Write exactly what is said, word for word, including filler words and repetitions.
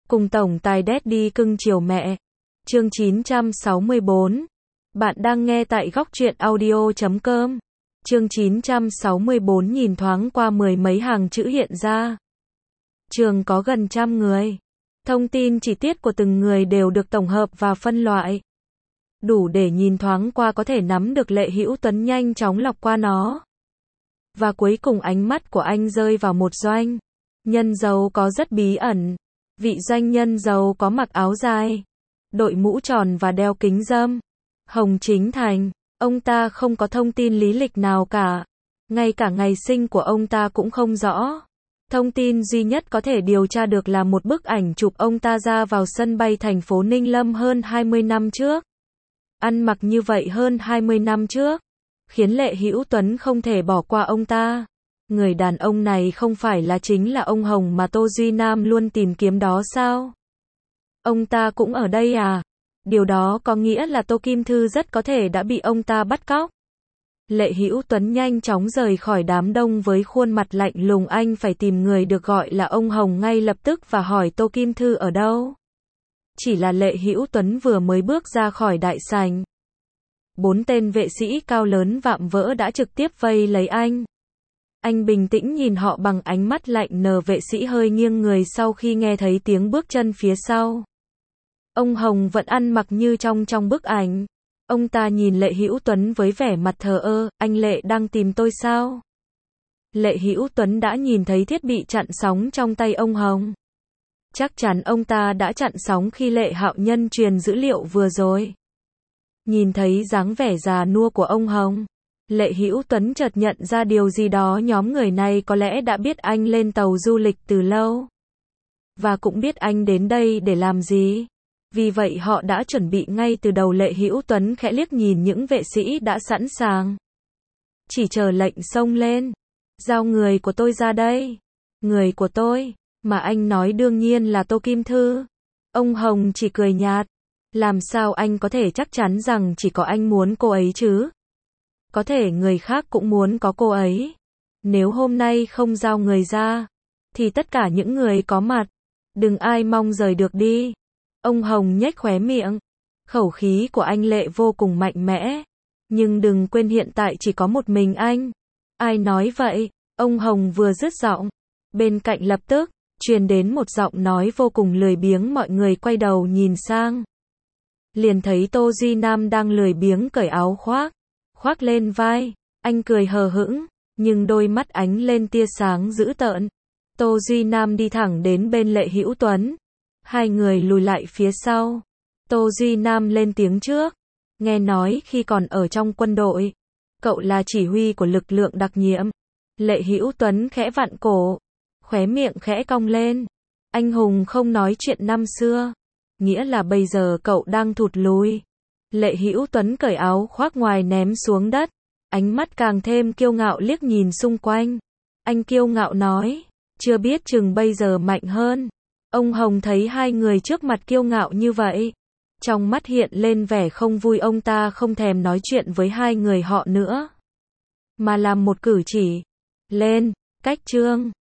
Cùng tổng tài Daddy cưng chiều mẹ. Chương chín trăm sáu mươi bốn. Bạn đang nghe tại góc truyện audio chấm com. Chương chín trăm sáu mươi bốn nhìn thoáng qua mười mấy hàng chữ hiện ra. Trường có gần trăm người. Thông tin chi tiết của từng người đều được tổng hợp và phân loại. Đủ để nhìn thoáng qua có thể nắm được Lệ Hữu Tuấn nhanh chóng lọc qua nó. Và cuối cùng ánh mắt của anh rơi vào một doanh nhân giàu có rất bí ẩn. Vị doanh nhân giàu có mặc áo dài, đội mũ tròn và đeo kính râm. Hồng Chính Thành, ông ta không có thông tin lý lịch nào cả. Ngay cả ngày sinh của ông ta cũng không rõ. Thông tin duy nhất có thể điều tra được là một bức ảnh chụp ông ta ra vào sân bay thành phố Ninh Lâm hơn hai mươi năm trước. Ăn mặc như vậy hơn hai mươi năm trước, khiến Lệ Hữu Tuấn không thể bỏ qua ông ta. Người đàn ông này không phải là chính là ông Hồng mà Tô Duy Nam luôn tìm kiếm đó sao? Ông ta cũng ở đây à? Điều đó có nghĩa là Tô Kim Thư rất có thể đã bị ông ta bắt cóc. Lệ Hữu Tuấn nhanh chóng rời khỏi đám đông với khuôn mặt lạnh lùng, anh phải tìm người được gọi là ông Hồng ngay lập tức và hỏi Tô Kim Thư ở đâu. Chỉ là Lệ Hữu Tuấn vừa mới bước ra khỏi đại sảnh, bốn tên vệ sĩ cao lớn vạm vỡ đã trực tiếp vây lấy anh. Anh bình tĩnh nhìn họ bằng ánh mắt lạnh nờ. Vệ sĩ hơi nghiêng người sau khi nghe thấy tiếng bước chân phía sau. Ông Hồng vẫn ăn mặc như trong trong bức ảnh. Ông ta nhìn Lệ Hữu Tuấn với vẻ mặt thờ ơ. Anh Lệ đang tìm tôi sao? Lệ Hữu Tuấn đã nhìn thấy thiết bị chặn sóng trong tay ông Hồng. Chắc chắn ông ta đã chặn sóng khi Lệ Hạo Nhân truyền dữ liệu vừa rồi. Nhìn thấy dáng vẻ già nua của ông Hồng, Lệ Hữu Tuấn chợt nhận ra điều gì đó. Nhóm người này có lẽ đã biết anh lên tàu du lịch từ lâu, và cũng biết anh đến đây để làm gì. Vì vậy họ đã chuẩn bị ngay từ đầu. Lệ Hữu Tuấn khẽ liếc nhìn những vệ sĩ đã sẵn sàng, chỉ chờ lệnh xông lên. Giao người của tôi ra đây. Người của tôi? Mà anh nói đương nhiên là Tô Kim Thư. Ông Hồng chỉ cười nhạt. Làm sao anh có thể chắc chắn rằng chỉ có anh muốn cô ấy chứ? Có thể người khác cũng muốn có cô ấy. Nếu hôm nay không giao người ra, thì tất cả những người có mặt, đừng ai mong rời được đi. Ông Hồng nhếch khóe miệng. Khẩu khí của anh Lệ vô cùng mạnh mẽ. Nhưng đừng quên hiện tại chỉ có một mình anh. Ai nói vậy? Ông Hồng vừa dứt giọng, bên cạnh lập tức truyền đến một giọng nói vô cùng lười biếng. Mọi người quay đầu nhìn sang, liền thấy Tô Duy Nam đang lười biếng cởi áo khoác, khoác lên vai. Anh cười hờ hững, nhưng đôi mắt ánh lên tia sáng dữ tợn. Tô Duy Nam đi thẳng đến bên Lệ Hữu Tuấn. Hai người lùi lại phía sau. Tô Duy Nam lên tiếng trước. Nghe nói khi còn ở trong quân đội, cậu là chỉ huy của lực lượng đặc nhiệm. Lệ Hữu Tuấn khẽ vặn cổ, khóe miệng khẽ cong lên. Anh hùng không nói chuyện năm xưa, nghĩa là bây giờ cậu đang thụt lùi. Lệ Hữu Tuấn cởi áo khoác ngoài ném xuống đất, ánh mắt càng thêm kiêu ngạo liếc nhìn xung quanh. Anh kiêu ngạo nói, chưa biết chừng bây giờ mạnh hơn. Ông Hồng thấy hai người trước mặt kiêu ngạo như vậy, trong mắt hiện lên vẻ không vui. Ông ta không thèm nói chuyện với hai người họ nữa, mà làm một cử chỉ. Lên, cách trương.